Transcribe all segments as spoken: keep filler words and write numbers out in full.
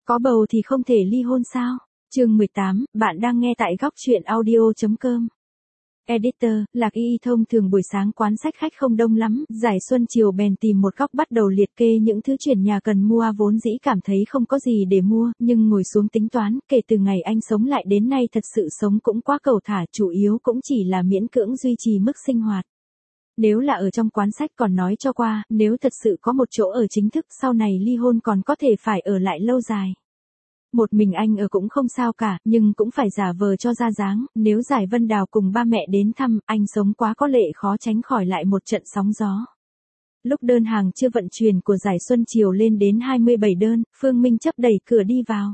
Có bầu thì không thể ly hôn sao? Chương mười tám, bạn đang nghe tại góc truyện audio.com. Editor, Lạc Y thông thường buổi sáng quán sách khách không đông lắm, Giải Xuân chiều bèn tìm một góc bắt đầu liệt kê những thứ chuyển nhà cần mua, vốn dĩ cảm thấy không có gì để mua, nhưng ngồi xuống tính toán, kể từ ngày anh sống lại đến nay thật sự sống cũng quá cầu thả, chủ yếu cũng chỉ là miễn cưỡng duy trì mức sinh hoạt. Nếu là ở trong quán sách còn nói cho qua, nếu thật sự có một chỗ ở chính thức sau này ly hôn còn có thể phải ở lại lâu dài. Một mình anh ở cũng không sao cả, nhưng cũng phải giả vờ cho ra dáng, nếu Giải Vân Đào cùng ba mẹ đến thăm, anh sống quá có lệ khó tránh khỏi lại một trận sóng gió. Lúc đơn hàng chưa vận chuyển của Giải Xuân chiều lên đến hai mươi bảy đơn, Phương Minh Chấp đẩy cửa đi vào.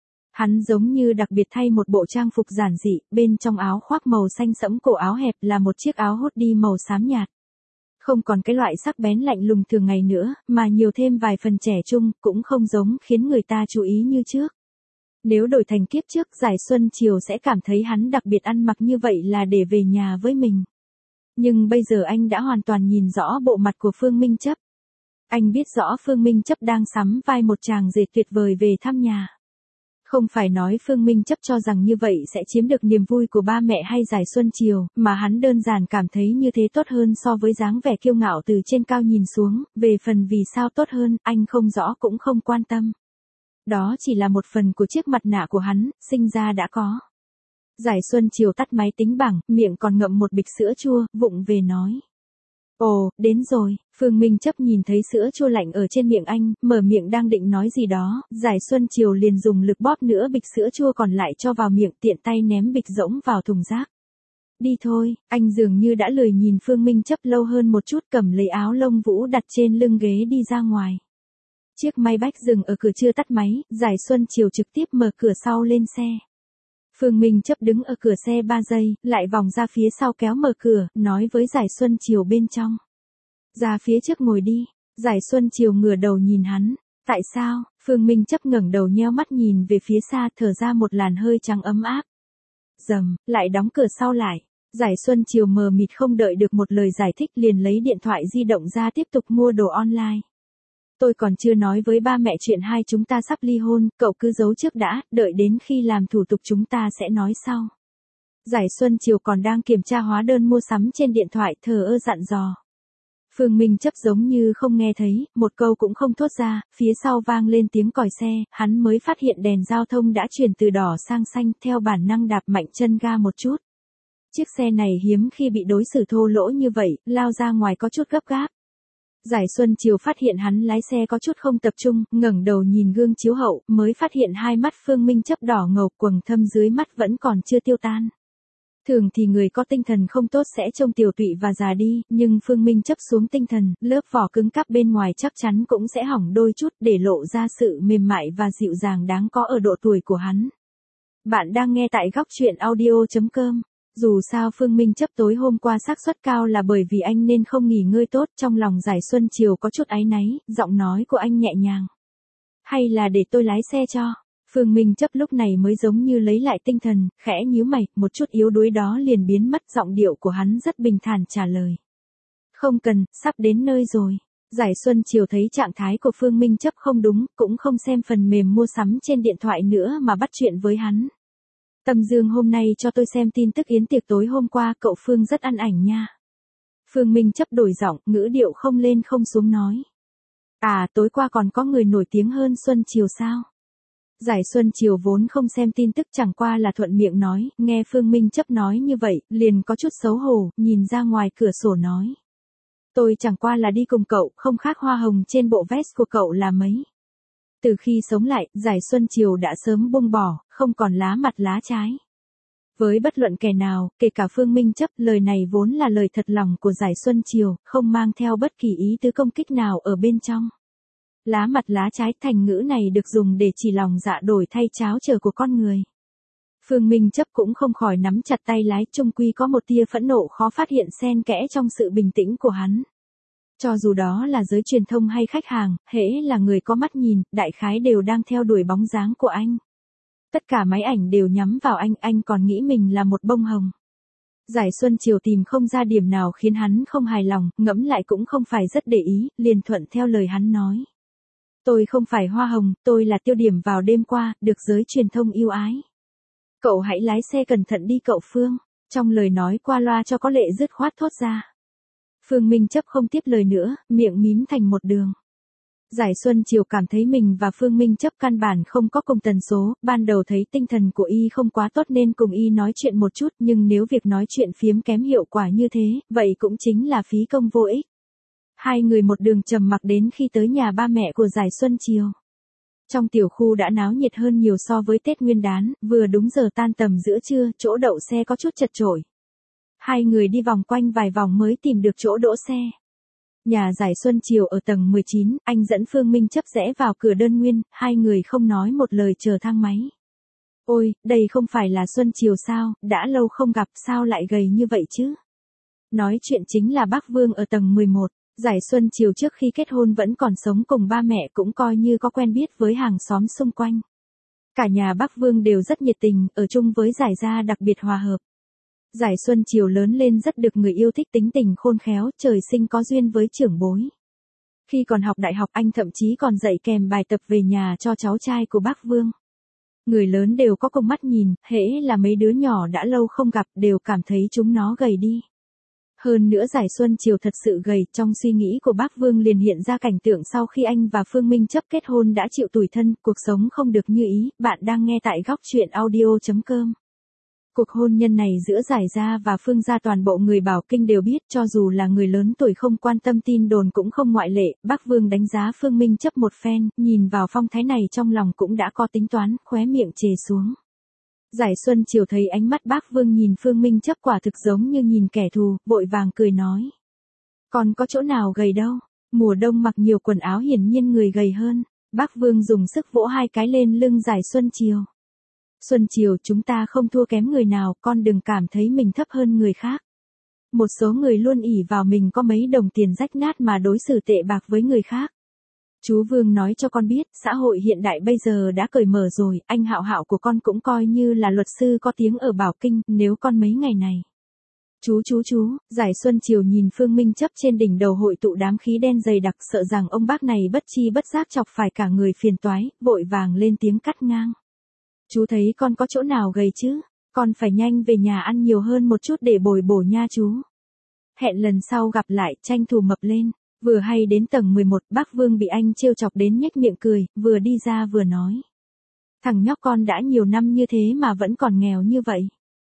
Hắn giống như đặc biệt thay một bộ trang phục giản dị, bên trong áo khoác màu xanh sẫm, cổ áo hẹp là một chiếc áo hoodie màu xám nhạt. Không còn cái loại sắc bén lạnh lùng thường ngày nữa, mà nhiều thêm vài phần trẻ trung, cũng không giống khiến người ta chú ý như trước. Nếu đổi thành kiếp trước, Giải Xuân chiều sẽ cảm thấy hắn đặc biệt ăn mặc như vậy là để về nhà với mình. Nhưng bây giờ anh đã hoàn toàn nhìn rõ bộ mặt của Phương Minh Chấp. Anh biết rõ Phương Minh Chấp đang sắm vai một chàng rể tuyệt vời về thăm nhà. Không phải nói Phương Minh Chấp cho rằng như vậy sẽ chiếm được niềm vui của ba mẹ hay Giải Xuân chiều, mà hắn đơn giản cảm thấy như thế tốt hơn so với dáng vẻ kiêu ngạo từ trên cao nhìn xuống, về phần vì sao tốt hơn, anh không rõ cũng không quan tâm. Đó chỉ là một phần của chiếc mặt nạ của hắn, sinh ra đã có. Giải Xuân chiều tắt máy tính bảng, miệng còn ngậm một bịch sữa chua, vụng về nói. Ồ, đến rồi, Phương Minh Chấp nhìn thấy sữa chua lạnh ở trên miệng anh, mở miệng đang định nói gì đó, Giải Xuân chiều liền dùng lực bóp nữa bịch sữa chua còn lại cho vào miệng, tiện tay ném bịch rỗng vào thùng rác. Đi thôi, anh dường như đã lười nhìn Phương Minh Chấp lâu hơn một chút, cầm lấy áo lông vũ đặt trên lưng ghế đi ra ngoài. Chiếc Maybach dừng ở cửa chưa tắt máy, Giải Xuân chiều trực tiếp mở cửa sau lên xe. Phương Minh Chấp đứng ở cửa xe ba giây, lại vòng ra phía sau kéo mở cửa, nói với Giải Xuân chiều bên trong. Ra phía trước ngồi đi. Giải Xuân chiều ngửa đầu nhìn hắn. Tại sao? Phương Minh Chấp ngẩng đầu nheo mắt nhìn về phía xa, thở ra một làn hơi trắng ấm áp. Dầm, lại đóng cửa sau lại. Giải Xuân chiều mờ mịt không đợi được một lời giải thích liền lấy điện thoại di động ra tiếp tục mua đồ online. Tôi còn chưa nói với ba mẹ chuyện hai chúng ta sắp ly hôn, cậu cứ giấu trước đã, đợi đến khi làm thủ tục chúng ta sẽ nói sau. Giải Xuân chiều còn đang kiểm tra hóa đơn mua sắm trên điện thoại, thờ ơ dặn dò. Phương Minh Chấp giống như không nghe thấy, một câu cũng không thốt ra, phía sau vang lên tiếng còi xe, hắn mới phát hiện đèn giao thông đã chuyển từ đỏ sang xanh, theo bản năng đạp mạnh chân ga một chút. Chiếc xe này hiếm khi bị đối xử thô lỗ như vậy, lao ra ngoài có chút gấp gáp. Giải Xuân chiều phát hiện hắn lái xe có chút không tập trung, ngẩng đầu nhìn gương chiếu hậu, mới phát hiện hai mắt Phương Minh Chấp đỏ ngầu, quầng thâm dưới mắt vẫn còn chưa tiêu tan. Thường thì người có tinh thần không tốt sẽ trông tiều tụy và già đi, nhưng Phương Minh Chấp xuống tinh thần, lớp vỏ cứng cáp bên ngoài chắc chắn cũng sẽ hỏng đôi chút, để lộ ra sự mềm mại và dịu dàng đáng có ở độ tuổi của hắn. Bạn đang nghe tại góc truyện audio.com. Dù sao Phương Minh Chấp tối hôm qua xác suất cao là bởi vì anh nên không nghỉ ngơi tốt, trong lòng Giải Xuân chiều có chút áy náy, giọng nói của anh nhẹ nhàng. Hay là để tôi lái xe cho? Phương Minh Chấp lúc này mới giống như lấy lại tinh thần, khẽ nhíu mày, một chút yếu đuối đó liền biến mất, giọng điệu của hắn rất bình thản trả lời. Không cần, sắp đến nơi rồi. Giải Xuân chiều thấy trạng thái của Phương Minh Chấp không đúng, cũng không xem phần mềm mua sắm trên điện thoại nữa mà bắt chuyện với hắn. Tâm Dương hôm nay cho tôi xem tin tức yến tiệc tối hôm qua, cậu Phương rất ăn ảnh nha. Phương Minh Chấp đổi giọng, ngữ điệu không lên không xuống nói. À, tối qua còn có người nổi tiếng hơn Xuân chiều sao? Giải Xuân chiều vốn không xem tin tức, chẳng qua là thuận miệng nói, nghe Phương Minh Chấp nói như vậy, liền có chút xấu hổ, nhìn ra ngoài cửa sổ nói. Tôi chẳng qua là đi cùng cậu, không khác hoa hồng trên bộ vest của cậu là mấy. Từ khi sống lại, Giải Xuân chiều đã sớm buông bỏ, không còn lá mặt lá trái. Với bất luận kẻ nào, kể cả Phương Minh Chấp, lời này vốn là lời thật lòng của Giải Xuân chiều, không mang theo bất kỳ ý tứ công kích nào ở bên trong. Lá mặt lá trái, thành ngữ này được dùng để chỉ lòng dạ đổi thay cháo trở của con người. Phương Minh Chấp cũng không khỏi nắm chặt tay lái, chung quy có một tia phẫn nộ khó phát hiện xen kẽ trong sự bình tĩnh của hắn. Cho dù đó là giới truyền thông hay khách hàng, hễ là người có mắt nhìn, đại khái đều đang theo đuổi bóng dáng của anh. Tất cả máy ảnh đều nhắm vào anh, anh còn nghĩ mình là một bông hồng. Giải Xuân chiều tìm không ra điểm nào khiến hắn không hài lòng, ngẫm lại cũng không phải rất để ý, liền thuận theo lời hắn nói. Tôi không phải hoa hồng, tôi là tiêu điểm vào đêm qua, được giới truyền thông yêu ái. Cậu hãy lái xe cẩn thận đi cậu Phương. Trong lời nói qua loa cho có lệ dứt khoát thốt ra. Phương Minh Chấp không tiếp lời nữa, miệng mím thành một đường. Giải Xuân Chiều cảm thấy mình và Phương Minh Chấp căn bản không có cùng tần số, ban đầu thấy tinh thần của y không quá tốt nên cùng y nói chuyện một chút, nhưng nếu việc nói chuyện phiếm kém hiệu quả như thế, vậy cũng chính là phí công vô ích. Hai người một đường trầm mặc đến khi tới nhà ba mẹ của Giải Xuân Chiều. Trong tiểu khu đã náo nhiệt hơn nhiều so với Tết Nguyên đán, vừa đúng giờ tan tầm giữa trưa, chỗ đậu xe có chút chật chội. Hai người đi vòng quanh vài vòng mới tìm được chỗ đỗ xe. Nhà Giải Xuân Chiều ở tầng mười chín, anh dẫn Phương Minh Chấp rẽ vào cửa đơn nguyên, hai người không nói một lời chờ thang máy. Ôi, đây không phải là Xuân Chiều sao, đã lâu không gặp sao lại gầy như vậy chứ? Nói chuyện chính là bác Vương ở tầng mười một. Giải Xuân Chiều trước khi kết hôn vẫn còn sống cùng ba mẹ cũng coi như có quen biết với hàng xóm xung quanh. Cả nhà bác Vương đều rất nhiệt tình, ở chung với Giải gia đặc biệt hòa hợp. Giải Xuân Chiều lớn lên rất được người yêu thích, tính tình khôn khéo, trời sinh có duyên với trưởng bối. Khi còn học đại học anh thậm chí còn dạy kèm bài tập về nhà cho cháu trai của bác Vương. Người lớn đều có cùng mắt nhìn, hễ là mấy đứa nhỏ đã lâu không gặp đều cảm thấy chúng nó gầy đi. Hơn nữa Giải Xuân Chiều thật sự gầy, trong suy nghĩ của bác Vương liền hiện ra cảnh tượng sau khi anh và Phương Minh Chấp kết hôn đã chịu tủi thân, cuộc sống không được như ý. Bạn đang nghe tại góc truyện audio chấm com. Cuộc hôn nhân này giữa Giải gia và Phương gia toàn bộ người Bảo Kinh đều biết, cho dù là người lớn tuổi không quan tâm tin đồn cũng không ngoại lệ. Bác Vương đánh giá Phương Minh Chấp một phen, nhìn vào phong thái này trong lòng cũng đã có tính toán, khóe miệng chề xuống. Giải Xuân Chiều thấy ánh mắt bác Vương nhìn Phương Minh Chấp quả thực giống như nhìn kẻ thù, vội vàng cười nói. Còn có chỗ nào gầy đâu, mùa đông mặc nhiều quần áo hiển nhiên người gầy hơn. Bác Vương dùng sức vỗ hai cái lên lưng Giải Xuân Chiều. Xuân Chiều, chúng ta không thua kém người nào, con đừng cảm thấy mình thấp hơn người khác. Một số người luôn ỷ vào mình có mấy đồng tiền rách nát mà đối xử tệ bạc với người khác. Chú Vương nói cho con biết, xã hội hiện đại bây giờ đã cởi mở rồi, anh Hạo Hạo của con cũng coi như là luật sư có tiếng ở Bảo Kinh, nếu con mấy ngày này. Chú chú chú, Giải Xuân Chiều nhìn Phương Minh Chấp trên đỉnh đầu hội tụ đám khí đen dày đặc, sợ rằng ông bác này bất chi bất giác chọc phải cả người phiền toái, vội vàng lên tiếng cắt ngang. Chú thấy con có chỗ nào gầy chứ, con phải nhanh về nhà ăn nhiều hơn một chút để bồi bổ nha chú. Hẹn lần sau gặp lại, tranh thủ mập lên. Vừa hay đến tầng mười một, bác Vương bị anh trêu chọc đến nhếch miệng cười, vừa đi ra vừa nói. Thằng nhóc con đã nhiều năm như thế mà vẫn còn nghèo như vậy.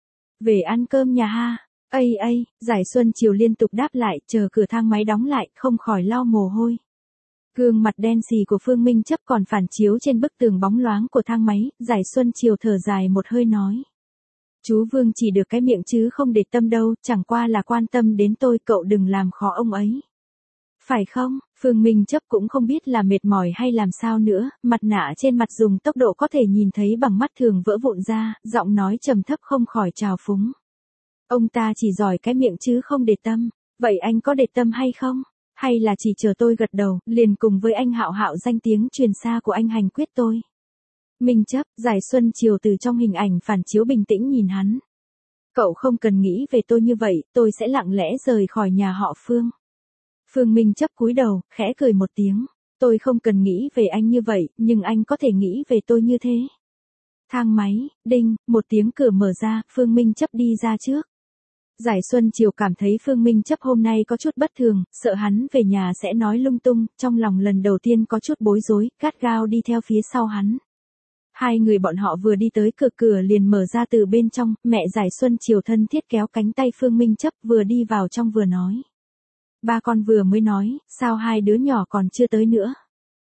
Về ăn cơm nhà ha. Ây ây, Giải Xuân Chiều liên tục đáp lại, chờ cửa thang máy đóng lại, không khỏi lau mồ hôi. Gương mặt đen xì của Phương Minh Chấp còn phản chiếu trên bức tường bóng loáng của thang máy, Giải Xuân Chiều thở dài một hơi nói. Chú Vương chỉ được cái miệng chứ không để tâm đâu, chẳng qua là quan tâm đến tôi, cậu đừng làm khó ông ấy. Phải không? Phương Minh Chấp cũng không biết là mệt mỏi hay làm sao nữa, mặt nạ trên mặt dùng tốc độ có thể nhìn thấy bằng mắt thường vỡ vụn ra, giọng nói trầm thấp không khỏi trào phúng. Ông ta chỉ giỏi cái miệng chứ không để tâm, vậy anh có để tâm hay không? Hay là chỉ chờ tôi gật đầu, liền cùng với anh Hạo Hạo danh tiếng truyền xa của anh hành quyết tôi? Minh Chấp, Giải Xuân Chiều từ trong hình ảnh phản chiếu bình tĩnh nhìn hắn. Cậu không cần nghĩ về tôi như vậy, tôi sẽ lặng lẽ rời khỏi nhà họ Phương. Phương Minh Chấp cúi đầu, khẽ cười một tiếng. Tôi không cần nghĩ về anh như vậy, nhưng anh có thể nghĩ về tôi như thế. Thang máy, đinh, một tiếng cửa mở ra, Phương Minh Chấp đi ra trước. Giải Xuân Chiều cảm thấy Phương Minh Chấp hôm nay có chút bất thường, sợ hắn về nhà sẽ nói lung tung, trong lòng lần đầu tiên có chút bối rối, gắt gao đi theo phía sau hắn. Hai người bọn họ vừa đi tới cửa, cửa liền mở ra từ bên trong, mẹ Giải Xuân Chiều thân thiết kéo cánh tay Phương Minh Chấp vừa đi vào trong vừa nói. Ba con vừa mới nói, sao hai đứa nhỏ còn chưa tới nữa?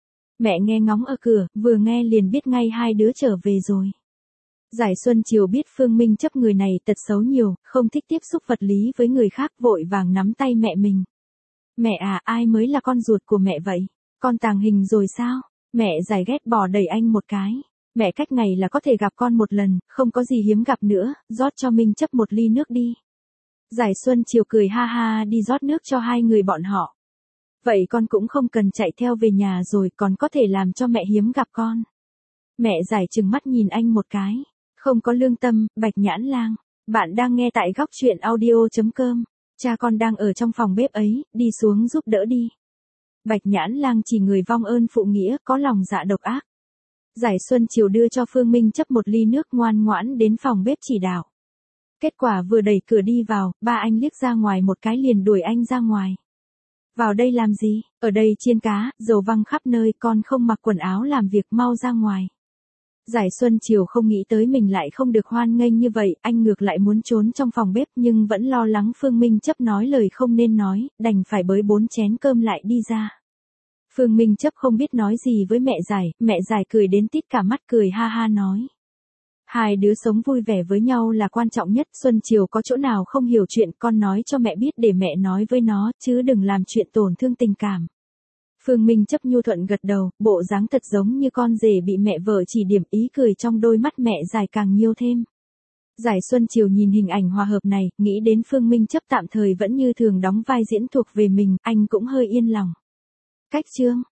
Mẹ nghe ngóng ở cửa, vừa nghe liền biết ngay hai đứa trở về rồi. Giải Xuân Chiều biết Phương Minh Chấp người này tật xấu nhiều, không thích tiếp xúc vật lý với người khác, vội vàng nắm tay mẹ mình. Mẹ à, ai mới là con ruột của mẹ vậy? Con tàng hình rồi sao? Mẹ Giải ghét bỏ đẩy anh một cái. Mẹ cách ngày là có thể gặp con một lần, không có gì hiếm gặp nữa, rót cho Minh Chấp một ly nước đi. Giải Xuân Chiều cười ha ha đi rót nước cho hai người bọn họ. Vậy con cũng không cần chạy theo về nhà rồi, còn có thể làm cho mẹ hiếm gặp con. Mẹ Giải trừng mắt nhìn anh một cái. Không có lương tâm, Bạch Nhãn Lang. Bạn đang nghe tại góc truyện audio chấm com. Cha con đang ở trong phòng bếp ấy, đi xuống giúp đỡ đi. Bạch Nhãn Lang chỉ người vong ơn phụ nghĩa, có lòng dạ độc ác. Giải Xuân Chiều đưa cho Phương Minh Chấp một ly nước, ngoan ngoãn đến phòng bếp chỉ đạo. Kết quả vừa đẩy cửa đi vào, ba anh liếc ra ngoài một cái liền đuổi anh ra ngoài. Vào đây làm gì, ở đây chiên cá, dầu văng khắp nơi, con không mặc quần áo làm việc, mau ra ngoài. Giải Xuân Chiều không nghĩ tới mình lại không được hoan nghênh như vậy, anh ngược lại muốn trốn trong phòng bếp nhưng vẫn lo lắng Phương Minh Chấp nói lời không nên nói, đành phải bới bốn chén cơm lại đi ra. Phương Minh Chấp không biết nói gì với mẹ Giải, mẹ Giải cười đến tít cả mắt, cười ha ha nói. Hai đứa sống vui vẻ với nhau là quan trọng nhất, Xuân Chiều có chỗ nào không hiểu chuyện con nói cho mẹ biết để mẹ nói với nó, chứ đừng làm chuyện tổn thương tình cảm. Phương Minh Chấp nhu thuận gật đầu, bộ dáng thật giống như con rể bị mẹ vợ chỉ điểm, ý cười trong đôi mắt mẹ Giải càng nhiều thêm. Giải Xuân Chiều nhìn hình ảnh hòa hợp này, nghĩ đến Phương Minh Chấp tạm thời vẫn như thường đóng vai diễn thuộc về mình, anh cũng hơi yên lòng. Cách chương